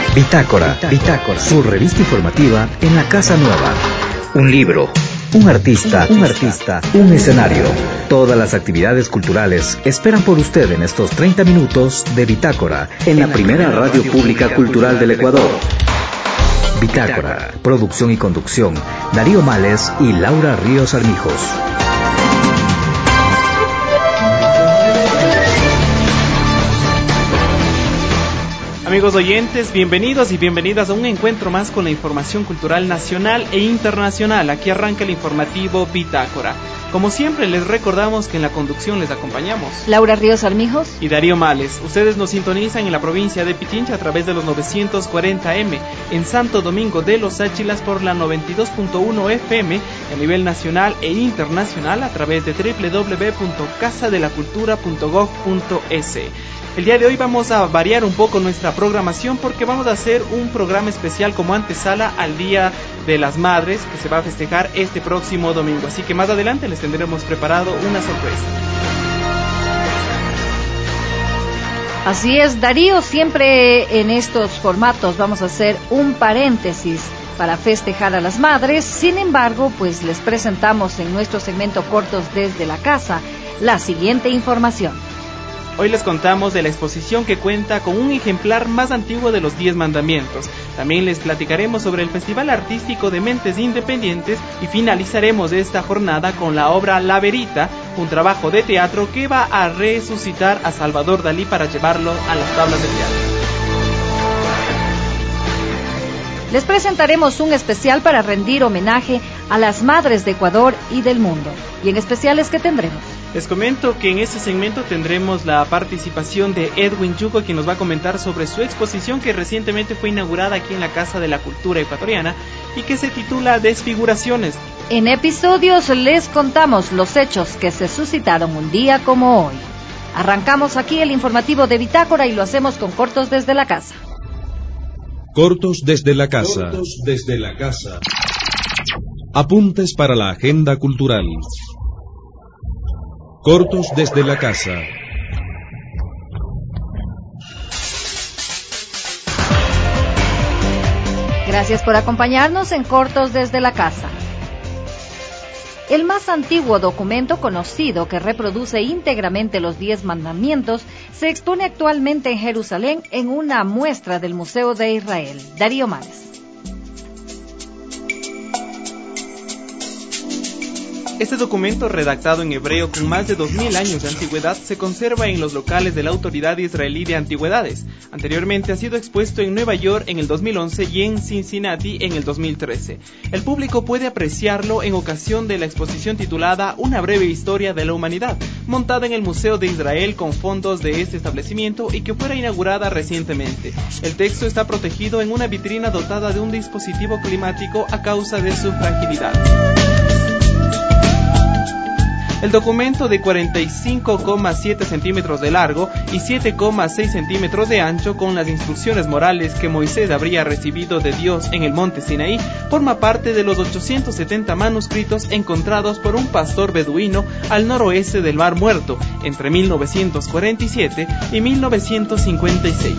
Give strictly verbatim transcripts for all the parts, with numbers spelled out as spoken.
Bitácora, Bitácora, su revista informativa en la Casa Nueva. Un libro, un artista, un artista, un escenario. Todas las actividades culturales esperan por usted en estos treinta minutos de Bitácora, en la primera radio pública cultural del Ecuador. Bitácora, producción y conducción, Darío Males y Laura Ríos Armijos. Amigos oyentes, bienvenidos y bienvenidas a un encuentro más con la información cultural nacional e internacional. Aquí arranca el informativo Bitácora. Como siempre, les recordamos que en la conducción les acompañamos Laura Ríos Armijos y Darío Males. Ustedes nos sintonizan en la provincia de Pichincha a través de los novecientos cuarenta eme, en Santo Domingo de los Áchilas por la noventa y dos punto uno efe eme, a nivel nacional e internacional a través de doble u doble u doble u punto casa de la cultura punto gob punto es. El día de hoy vamos a variar un poco nuestra programación porque vamos a hacer un programa especial como antesala al Día de las Madres que se va a festejar este próximo domingo. Así que más adelante les tendremos preparado una sorpresa. Así es, Darío, siempre en estos formatos vamos a hacer un paréntesis para festejar a las madres. Sin embargo, pues les presentamos en nuestro segmento Cortos desde la Casa la siguiente información. Hoy les contamos de la exposición que cuenta con un ejemplar más antiguo de los Diez Mandamientos. También les platicaremos sobre el Festival Artístico de Mentes Independientes y finalizaremos esta jornada con la obra La Verita, un trabajo de teatro que va a resucitar a Salvador Dalí para llevarlo a las tablas de teatro. Les presentaremos un especial para rendir homenaje a las madres de Ecuador y del mundo. Y en especiales que tendremos. Les comento que en este segmento tendremos la participación de Edwin Yugo, quien nos va a comentar sobre su exposición que recientemente fue inaugurada aquí en la Casa de la Cultura Ecuatoriana y que se titula Desfiguraciones. En episodios les contamos los hechos que se suscitaron un día como hoy. Arrancamos aquí el informativo de Bitácora y lo hacemos con Cortos desde la Casa. Cortos desde la Casa. Cortos desde la Casa. Apuntes para la agenda cultural. Cortos desde la Casa. Gracias por acompañarnos en Cortos desde la Casa. El más antiguo documento conocido que reproduce íntegramente los Diez Mandamientos se expone actualmente en Jerusalén en una muestra del Museo de Israel. Darío Males. Este documento, redactado en hebreo con más de dos mil años de antigüedad, se conserva en los locales de la Autoridad Israelí de Antigüedades. Anteriormente ha sido expuesto en Nueva York en el dos mil once y en Cincinnati en el dos mil trece. El público puede apreciarlo en ocasión de la exposición titulada Una breve historia de la humanidad, montada en el Museo de Israel con fondos de este establecimiento y que fuera inaugurada recientemente. El texto está protegido en una vitrina dotada de un dispositivo climático a causa de su fragilidad. El documento de cuarenta y cinco coma siete centímetros de largo y siete coma seis centímetros de ancho, con las instrucciones morales que Moisés habría recibido de Dios en el monte Sinaí, forma parte de los ochocientos setenta manuscritos encontrados por un pastor beduino al noroeste del Mar Muerto entre mil novecientos cuarenta y siete y mil novecientos cincuenta y seis.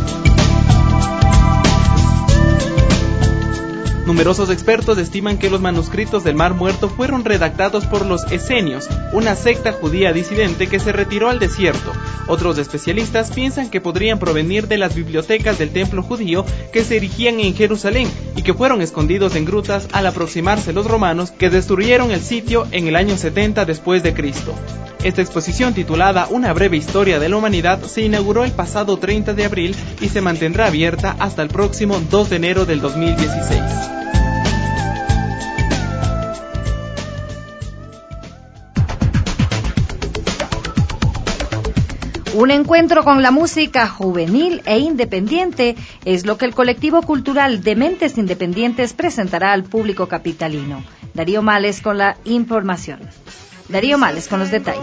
Numerosos expertos estiman que los manuscritos del Mar Muerto fueron redactados por los esenios, una secta judía disidente que se retiró al desierto. Otros especialistas piensan que podrían provenir de las bibliotecas del templo judío que se erigían en Jerusalén y que fueron escondidos en grutas al aproximarse los romanos, que destruyeron el sitio en el año setenta después de Cristo. Esta exposición, titulada Una breve historia de la humanidad, se inauguró el pasado treinta de abril y se mantendrá abierta hasta el próximo dos de enero del dos mil dieciséis. Un encuentro con la música juvenil e independiente es lo que el colectivo cultural de Mentes Independientes presentará al público capitalino. Darío Males con la información. Darío Males con los detalles.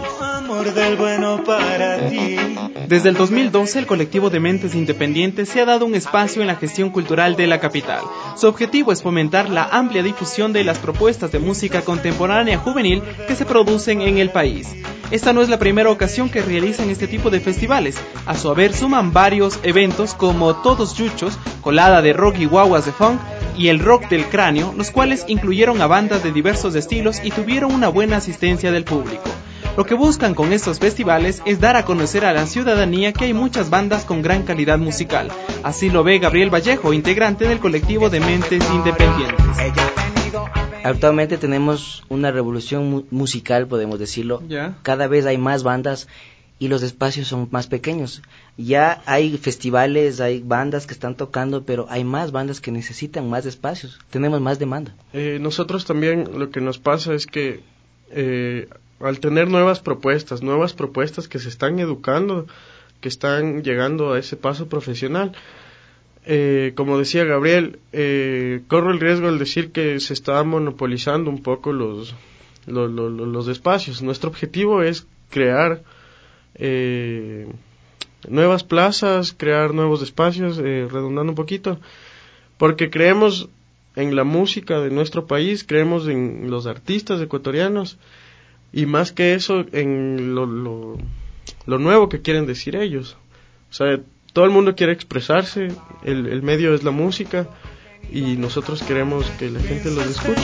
Desde el dos mil doce, el colectivo de Mentes Independientes se ha dado un espacio en la gestión cultural de la capital. Su objetivo es fomentar la amplia difusión de las propuestas de música contemporánea juvenil que se producen en el país. Esta no es la primera ocasión que realizan este tipo de festivales. A su haber suman varios eventos como Todos Yuchos, colada de rock y guaguas de funk, y el Rock del Cráneo, los cuales incluyeron a bandas de diversos estilos y tuvieron una buena asistencia del público. Lo que buscan con estos festivales es dar a conocer a la ciudadanía que hay muchas bandas con gran calidad musical. Así lo ve Gabriel Vallejo, integrante del colectivo de Mentes Independientes. Actualmente tenemos una revolución mu- musical, podemos decirlo. ¿Ya? Cada vez hay más bandas y los espacios son más pequeños. Ya hay festivales, hay bandas que están tocando, pero hay más bandas que necesitan más espacios. Tenemos más demanda. Eh, nosotros también lo que nos pasa es que eh, al tener nuevas propuestas, nuevas propuestas que se están educando, que están llegando a ese paso profesional, eh, como decía Gabriel, eh, corro el riesgo de decir que se está monopolizando un poco los, los, los, los espacios. Nuestro objetivo es crear eh, nuevas plazas, crear nuevos espacios, eh, redundando un poquito, porque creemos en la música de nuestro país, creemos en los artistas ecuatorianos, y más que eso, en lo, lo, lo nuevo que quieren decir ellos. O sea, todo el mundo quiere expresarse, el, el medio es la música, y nosotros queremos que la gente los escuche.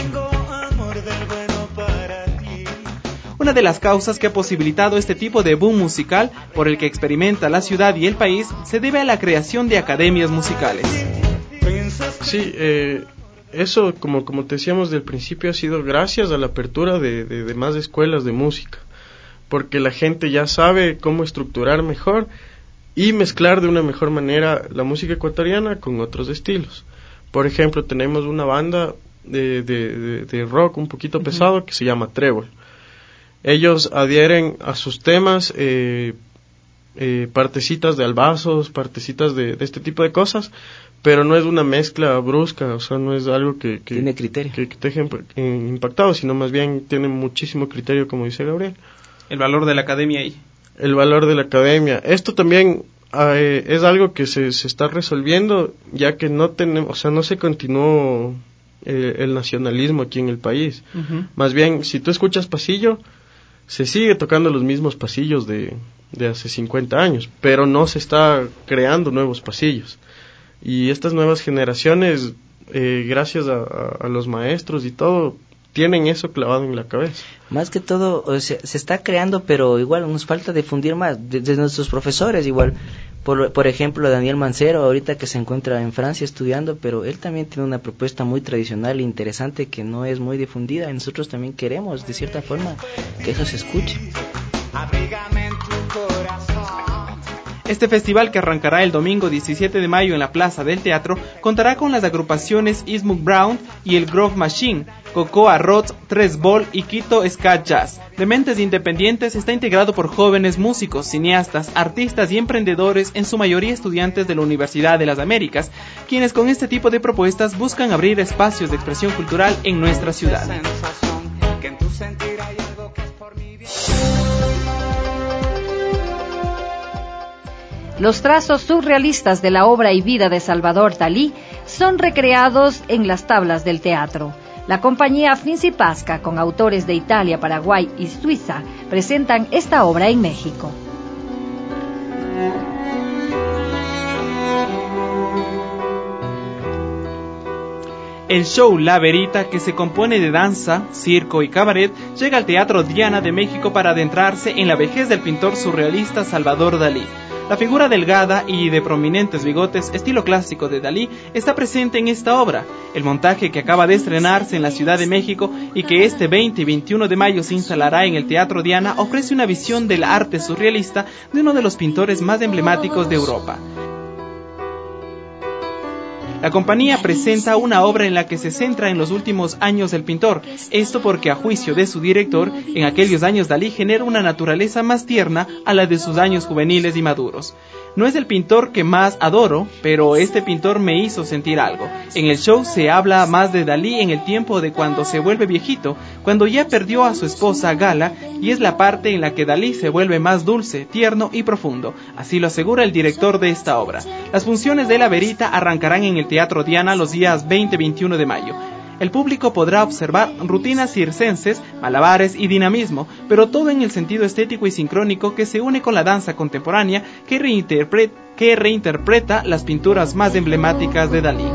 Una de las causas que ha posibilitado este tipo de boom musical por el que experimenta la ciudad y el país se debe a la creación de academias musicales. Sí, eh, eso, como, como te decíamos del principio, ha sido gracias a la apertura de, de, de más escuelas de música, porque la gente ya sabe cómo estructurar mejor y mezclar de una mejor manera la música ecuatoriana con otros estilos. Por ejemplo, tenemos una banda de, de, de, de rock un poquito pesado que se llama Trébol. Ellos adhieren a sus temas eh, eh, partecitas de albazos, partecitas de, de este tipo de cosas, pero no es una mezcla brusca, o sea, no es algo que, que tiene criterio, que, que te deje impactado, sino más bien tiene muchísimo criterio, como dice Gabriel. El valor de la academia ahí. El valor de la academia. Esto también eh, es algo que se, se está resolviendo, ya que no tenemos, o sea, no se continuó eh, el nacionalismo aquí en el país. Uh-huh. Más bien, si tú escuchas pasillo, se sigue tocando los mismos pasillos de, de hace cincuenta años, pero no se está creando nuevos pasillos. Y estas nuevas generaciones, eh, gracias a, a, a los maestros y todo, tienen eso clavado en la cabeza. Más que todo, o sea, se está creando, pero igual nos falta difundir más, desde de nuestros profesores igual. Por, por ejemplo, Daniel Mancero, ahorita que se encuentra en Francia estudiando, pero él también tiene una propuesta muy tradicional e interesante que no es muy difundida, y nosotros también queremos, de cierta forma, que eso se escuche. Este festival, que arrancará el domingo diecisiete de mayo en la Plaza del Teatro, contará con las agrupaciones Ismuk Brown y el Grove Machine, Cocoa Rods, Tres Ball y Quito Ska Jazz. De Mentes Independientes está integrado por jóvenes músicos, cineastas, artistas y emprendedores, en su mayoría estudiantes de la Universidad de las Américas, quienes con este tipo de propuestas buscan abrir espacios de expresión cultural en nuestra ciudad. Los trazos surrealistas de la obra y vida de Salvador Dalí son recreados en las tablas del teatro. La compañía Principasca, con autores de Italia, Paraguay y Suiza, presentan esta obra en México. El show La Verita, que se compone de danza, circo y cabaret, llega al Teatro Diana de México para adentrarse en la vejez del pintor surrealista Salvador Dalí. La figura delgada y de prominentes bigotes, estilo clásico de Dalí, está presente en esta obra. El montaje, que acaba de estrenarse en la Ciudad de México y que este veinte y veintiuno de mayo se instalará en el Teatro Diana, ofrece una visión del arte surrealista de uno de los pintores más emblemáticos de Europa. La compañía presenta una obra en la que se centra en los últimos años del pintor, esto porque, a juicio de su director, en aquellos años Dalí genera una naturaleza más tierna a la de sus años juveniles y maduros. No es el pintor que más adoro, pero este pintor me hizo sentir algo. En el show se habla más de Dalí en el tiempo de cuando se vuelve viejito, cuando ya perdió a su esposa Gala, y es la parte en la que Dalí se vuelve más dulce, tierno y profundo. Así lo asegura el director de esta obra. Las funciones de La Verita arrancarán en el Teatro Diana los días veinte y veintiuno de mayo. El público podrá observar rutinas circenses, malabares y dinamismo, pero todo en el sentido estético y sincrónico que se une con la danza contemporánea que, reinterpre- que reinterpreta las pinturas más emblemáticas de Dalí.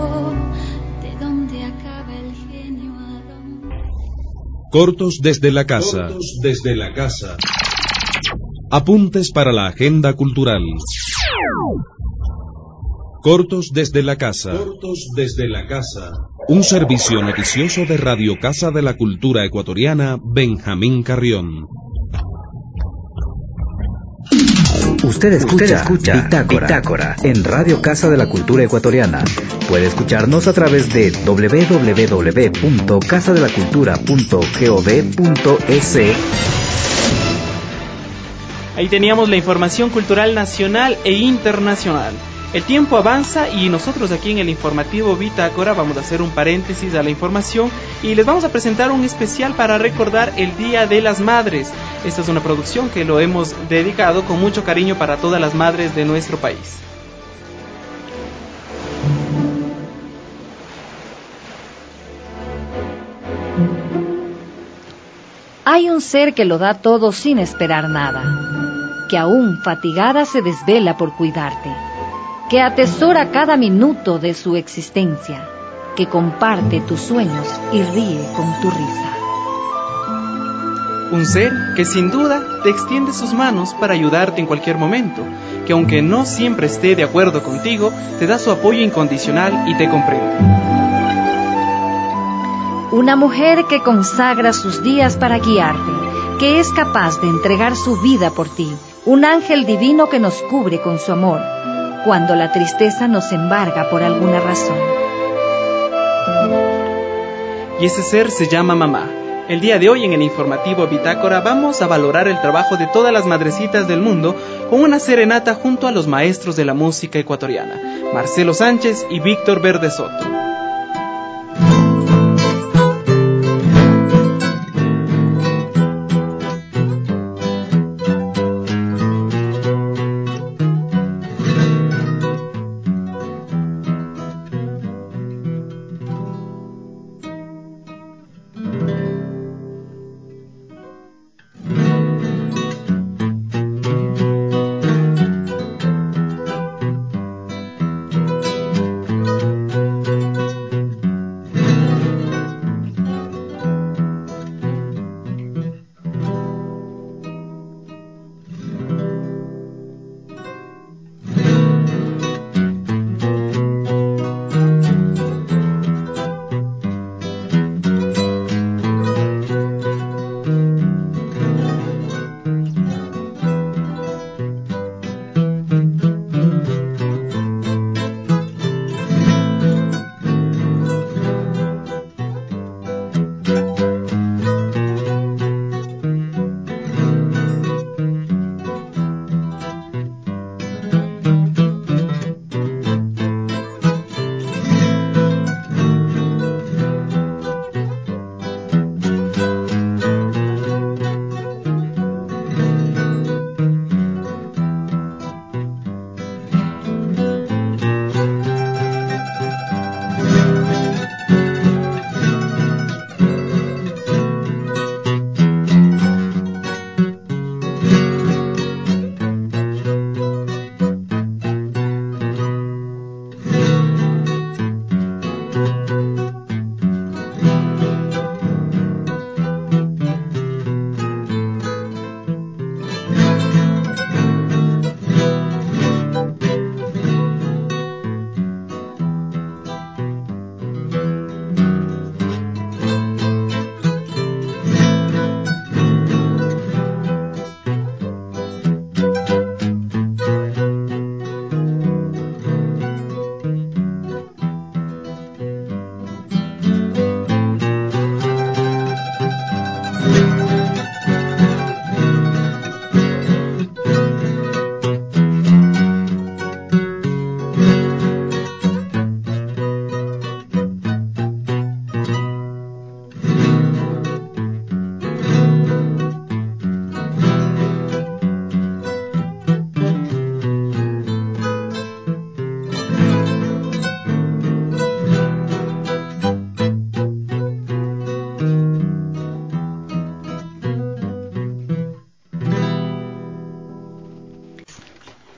Cortos desde la casa. Cortos desde la casa. Apuntes para la agenda cultural. Cortos desde la casa. Cortos desde la casa. Un servicio noticioso de Radio Casa de la Cultura Ecuatoriana, Benjamín Carrión. Usted escucha, Usted escucha Bitácora, Bitácora en Radio Casa de la Cultura Ecuatoriana. Puede escucharnos a través de doble u doble u doble u punto casa de la cultura punto gov punto es. Ahí teníamos la información cultural nacional e internacional. El tiempo avanza y nosotros aquí en el informativo Bitácora vamos a hacer un paréntesis a la información y les vamos a presentar un especial para recordar el Día de las Madres. Esta es una producción que lo hemos dedicado con mucho cariño para todas las madres de nuestro país. Hay un ser que lo da todo sin esperar nada, que aún fatigada se desvela por cuidarte, que atesora cada minuto de su existencia, que comparte tus sueños y ríe con tu risa. Un ser que sin duda te extiende sus manos para ayudarte en cualquier momento, que aunque no siempre esté de acuerdo contigo, te da su apoyo incondicional y te comprende. Una mujer que consagra sus días para guiarte, que es capaz de entregar su vida por ti, un ángel divino que nos cubre con su amor, cuando la tristeza nos embarga por alguna razón. Y ese ser se llama mamá. El día de hoy en el informativo Bitácora vamos a valorar el trabajo de todas las madrecitas del mundo con una serenata junto a los maestros de la música ecuatoriana, Marcelo Sánchez y Víctor Verde Soto.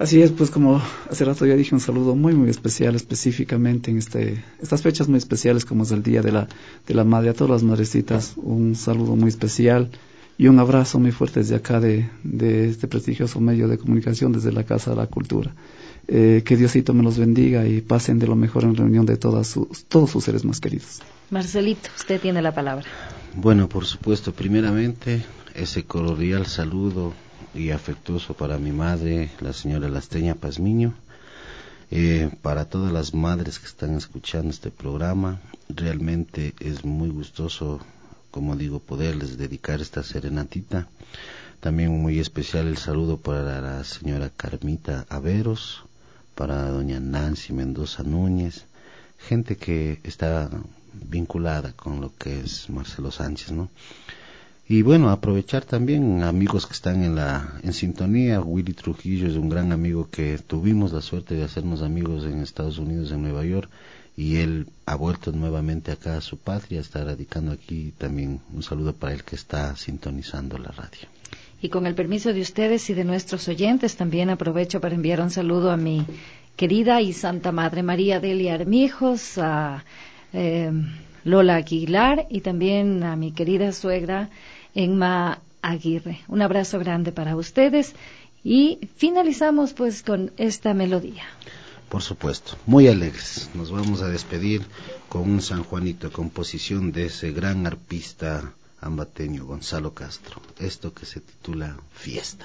Así es, pues como hace rato ya dije, un saludo muy muy especial, específicamente en este estas fechas muy especiales como es el Día de la de la Madre, a todas las madrecitas, un saludo muy especial y un abrazo muy fuerte desde acá de, de este prestigioso medio de comunicación, desde la Casa de la Cultura. Eh, que Diosito me los bendiga y pasen de lo mejor en reunión de todas sus, todos sus seres más queridos. Marcelito, usted tiene la palabra. Bueno, por supuesto, primeramente ese cordial saludo y afectuoso para mi madre, la señora Lasteña Pazmiño, eh, para todas las madres que están escuchando este programa. Realmente es muy gustoso, como digo, poderles dedicar esta serenatita. También muy especial el saludo para la señora Carmita Averos, para doña Nancy Mendoza Núñez, gente que está vinculada con lo que es Marcelo Sánchez, ¿no? Y bueno, aprovechar también amigos que están en la en sintonía. Willy Trujillo es un gran amigo que tuvimos la suerte de hacernos amigos en Estados Unidos, en Nueva York, y él ha vuelto nuevamente acá a su patria, está radicando aquí. También un saludo para él que está sintonizando la radio. Y con el permiso de ustedes y de nuestros oyentes, también aprovecho para enviar un saludo a mi querida y Santa Madre María Delia Armijos, a eh, Lola Aguilar y también a mi querida suegra Emma Aguirre. Un abrazo grande para ustedes y finalizamos pues con esta melodía. Por supuesto, muy alegres. Nos vamos a despedir con un San Juanito, composición de ese gran arpista ambateño Gonzalo Castro. Esto que se titula Fiesta.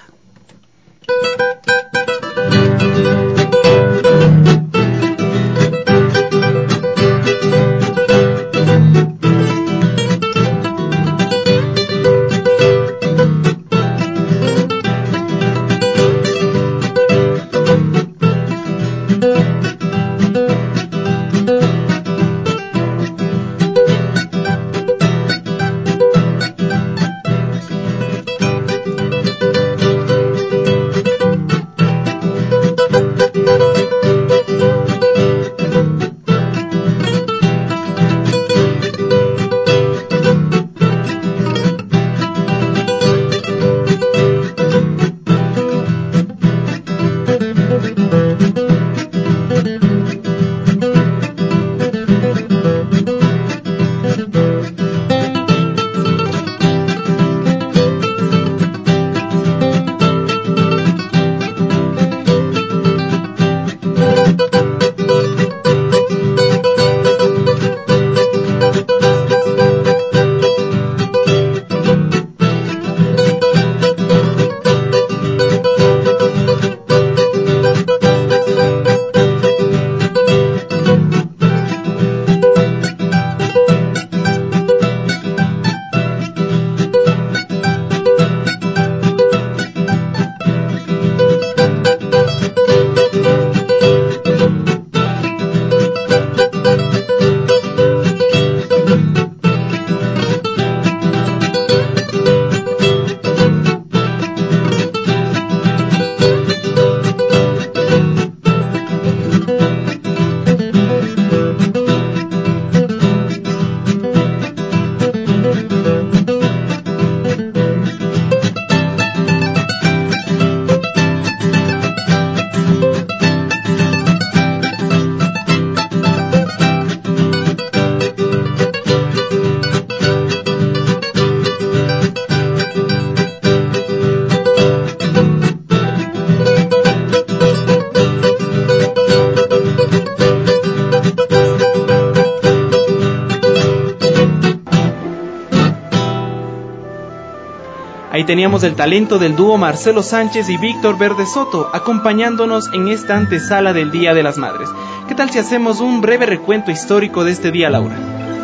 Ahí teníamos el talento del dúo Marcelo Sánchez y Víctor Verde Soto, acompañándonos en esta antesala del Día de las Madres. ¿Qué tal si hacemos un breve recuento histórico de este día, Laura?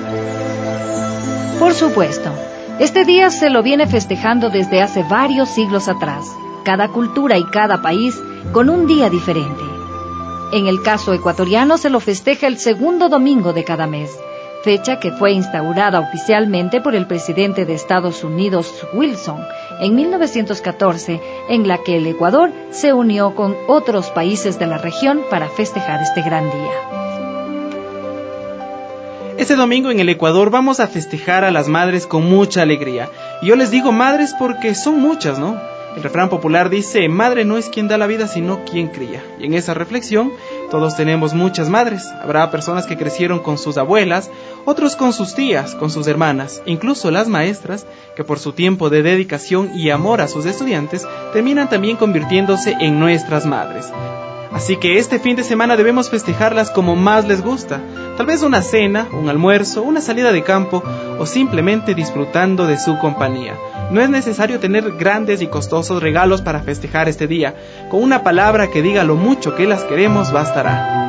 Por supuesto. Este día se lo viene festejando desde hace varios siglos atrás, cada cultura y cada país con un día diferente. En el caso ecuatoriano se lo festeja el segundo domingo de cada mes, fecha que fue instaurada oficialmente por el presidente de Estados Unidos, Wilson, en mil novecientos catorce, en la que el Ecuador se unió con otros países de la región para festejar este gran día. Este domingo en el Ecuador vamos a festejar a las madres con mucha alegría. Y yo les digo madres porque son muchas, ¿no? El refrán popular dice, madre no es quien da la vida, sino quien cría. Y en esa reflexión, todos tenemos muchas madres. Habrá personas que crecieron con sus abuelas, otros con sus tías, con sus hermanas, incluso las maestras, que por su tiempo de dedicación y amor a sus estudiantes, terminan también convirtiéndose en nuestras madres. Así que este fin de semana debemos festejarlas como más les gusta, tal vez una cena, un almuerzo, una salida de campo o simplemente disfrutando de su compañía. No es necesario tener grandes y costosos regalos para festejar este día, con una palabra que diga lo mucho que las queremos bastará.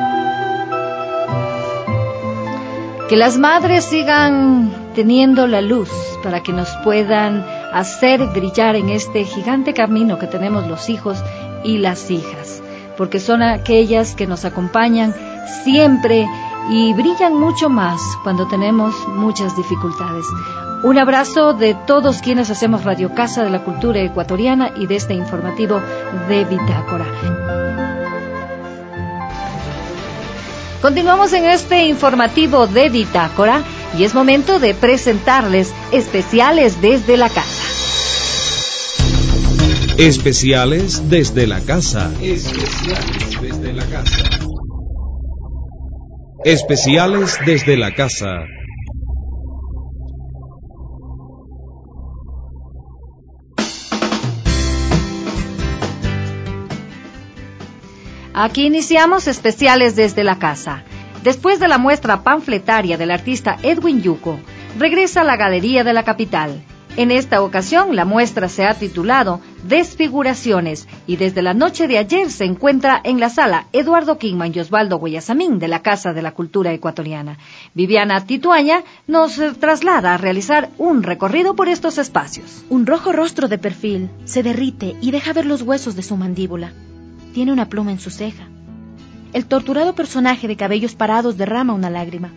Que las madres sigan teniendo la luz para que nos puedan hacer brillar en este gigante camino que tenemos los hijos y las hijas, porque son aquellas que nos acompañan siempre y brillan mucho más cuando tenemos muchas dificultades. Un abrazo de todos quienes hacemos Radio Casa de la Cultura Ecuatoriana y de este informativo de Bitácora. Continuamos en este informativo de Bitácora y es momento de presentarles especiales desde la casa. Especiales desde la casa. Especiales desde la casa. Especiales desde la casa. Aquí iniciamos especiales desde la casa. Después de la muestra panfletaria del artista Edwin Yuko, regresa a la Galería de la Capital. En esta ocasión, la muestra se ha titulado Desfiguraciones y desde la noche de ayer se encuentra en la sala Eduardo Kingman y Osvaldo Guayasamín de la Casa de la Cultura Ecuatoriana. Viviana Tituaña nos traslada a realizar un recorrido por estos espacios. Un rojo rostro de perfil se derrite y deja ver los huesos de su mandíbula. Tiene una pluma en su ceja. El torturado personaje de cabellos parados derrama una lágrima.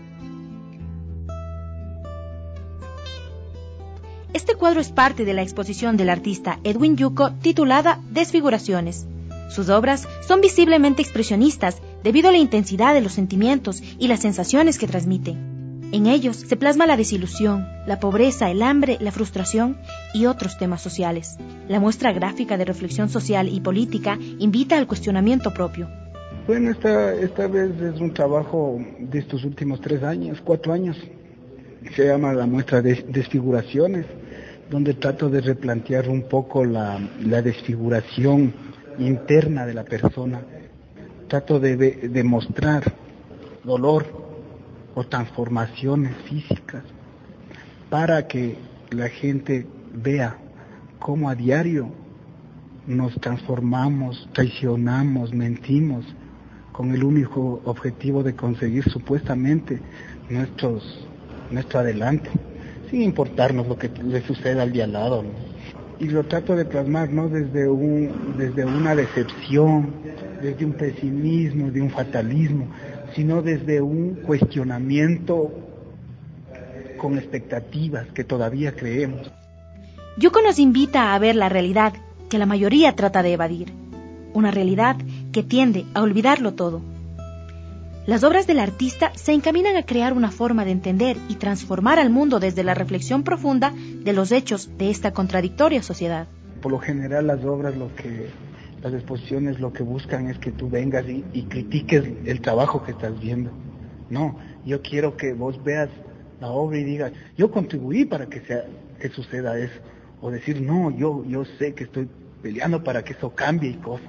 Este cuadro es parte de la exposición del artista Edwin Yuko titulada Desfiguraciones. Sus obras son visiblemente expresionistas debido a la intensidad de los sentimientos y las sensaciones que transmiten. En ellos se plasma la desilusión, la pobreza, el hambre, la frustración y otros temas sociales. La muestra gráfica de reflexión social y política invita al cuestionamiento propio. Bueno, esta, esta vez es un trabajo de estos últimos tres años, cuatro años. Se llama la muestra de Desfiguraciones, donde trato de replantear un poco la, la desfiguración interna de la persona. Trato de, de mostrar dolor o transformaciones físicas para que la gente vea cómo a diario nos transformamos, traicionamos, mentimos con el único objetivo de conseguir supuestamente nuestros, nuestro adelante, sin importarnos lo que le suceda al día al lado, ¿no? Y lo trato de plasmar no desde un, desde una decepción, desde un pesimismo, de un fatalismo, sino desde un cuestionamiento con expectativas que todavía creemos. Yuko nos invita a ver la realidad que la mayoría trata de evadir, una realidad que tiende a olvidarlo todo. Las obras del artista se encaminan a crear una forma de entender y transformar al mundo desde la reflexión profunda de los hechos de esta contradictoria sociedad. Por lo general las obras, lo que, las exposiciones lo que buscan es que tú vengas y, y critiques el trabajo que estás viendo. No, yo quiero que vos veas la obra y digas, yo contribuí para que, sea, que suceda eso. O decir, no, yo, yo sé que estoy peleando para que eso cambie y cosas.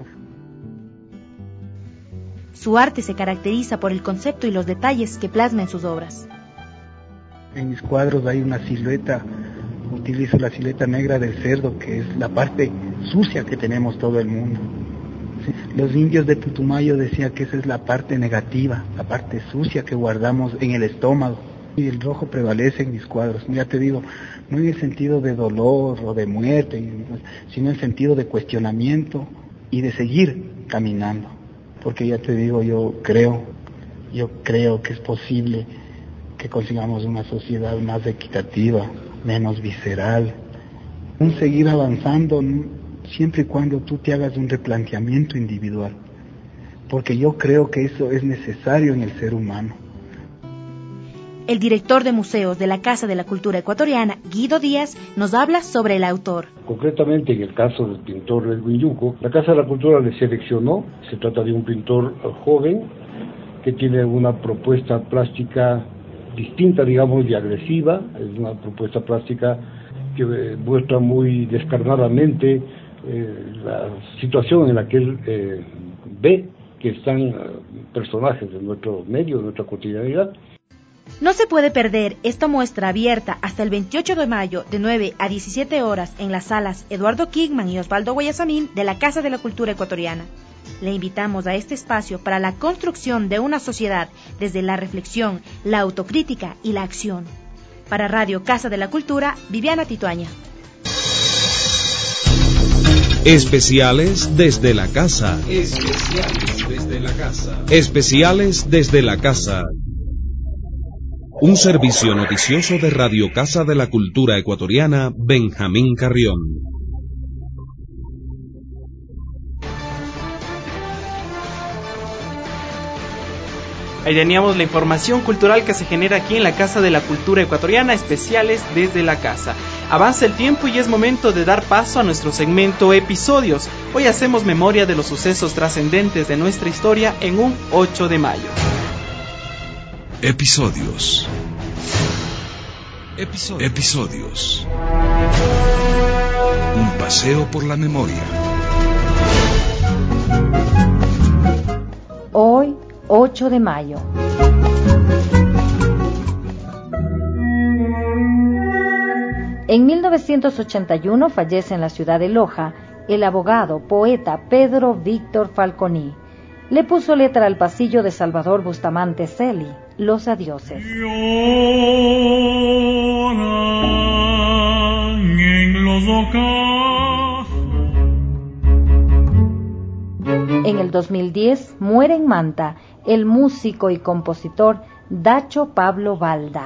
Su arte se caracteriza por el concepto y los detalles que plasma en sus obras. En mis cuadros hay una silueta, utilizo la silueta negra del cerdo, que es la parte sucia que tenemos todo el mundo. ¿Sí? Los indios de Putumayo decían que esa es la parte negativa, la parte sucia que guardamos en el estómago. Y el rojo prevalece en mis cuadros, ya te digo, no en el sentido de dolor o de muerte, sino en el sentido de cuestionamiento y de seguir caminando. Porque ya te digo, yo creo, yo creo que es posible que consigamos una sociedad más equitativa, menos visceral, un seguir avanzando siempre y cuando tú te hagas un replanteamiento individual, porque yo creo que eso es necesario en el ser humano. El director de museos de la Casa de la Cultura Ecuatoriana, Guido Díaz, nos habla sobre el autor. Concretamente, en el caso del pintor Edwin Yuko, la Casa de la Cultura le seleccionó. Se trata de un pintor joven que tiene una propuesta plástica distinta, digamos, y agresiva. Es una propuesta plástica que muestra muy descarnadamente eh, la situación en la que él eh, ve que están eh, personajes de nuestro medio, de nuestra cotidianidad. No se puede perder esta muestra abierta hasta el veintiocho de mayo de nueve a diecisiete horas en las salas Eduardo Kingman y Osvaldo Guayasamín de la Casa de la Cultura Ecuatoriana. Le invitamos a este espacio para la construcción de una sociedad desde la reflexión, la autocrítica y la acción. Para Radio Casa de la Cultura, Viviana Tituaña. Especiales desde la casa. Especiales desde la casa. Especiales desde la casa. Un servicio noticioso de Radio Casa de la Cultura Ecuatoriana, Benjamín Carrión. Ahí teníamos la información cultural que se genera aquí en la Casa de la Cultura Ecuatoriana, especiales desde la casa. Avanza el tiempo y es momento de dar paso a nuestro segmento Episodios. Hoy hacemos memoria de los sucesos trascendentes de nuestra historia en un ocho de mayo. Episodios. Episodios. Episodios. Un paseo por la memoria. Hoy, ocho de mayo. En mil novecientos ochenta y uno fallece en la ciudad de Loja el abogado, poeta Pedro Víctor Falconi. Le puso letra al pasillo de Salvador Bustamante Celi, Los Adioses. En los En el dos mil diez muere en Manta el músico y compositor Dacho Pablo Balda.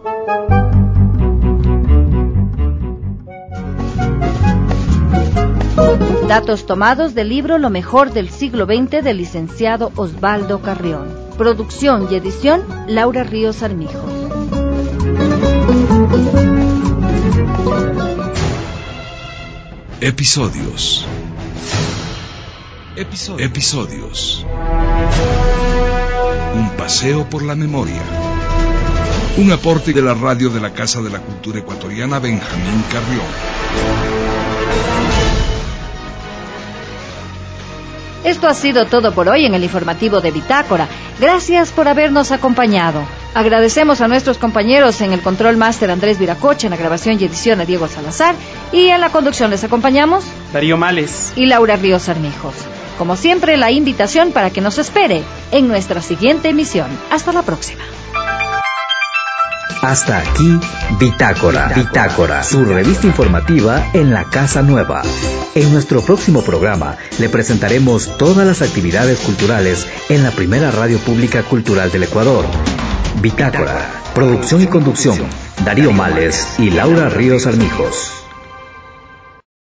Datos tomados del libro Lo mejor del siglo veinte del licenciado Osvaldo Carrión. Producción y edición Laura Ríos Armijo. Episodios. Episodios. Episodios. Un paseo por la memoria. Un aporte de la radio de la Casa de la Cultura Ecuatoriana, Benjamín Carrión. Esto ha sido todo por hoy en el informativo de Bitácora. Gracias por habernos acompañado. Agradecemos a nuestros compañeros en el control máster Andrés Viracocha, en la grabación y edición a Diego Salazar, y en la conducción les acompañamos Darío Males y Laura Ríos Armijos. Como siempre, la invitación para que nos espere en nuestra siguiente emisión. Hasta la próxima. Hasta aquí, Bitácora. Bitácora, su revista informativa en la Casa Nueva. En nuestro próximo programa le presentaremos todas las actividades culturales en la primera radio pública cultural del Ecuador. Bitácora, producción y conducción, Darío Males y Laura Ríos Armijos.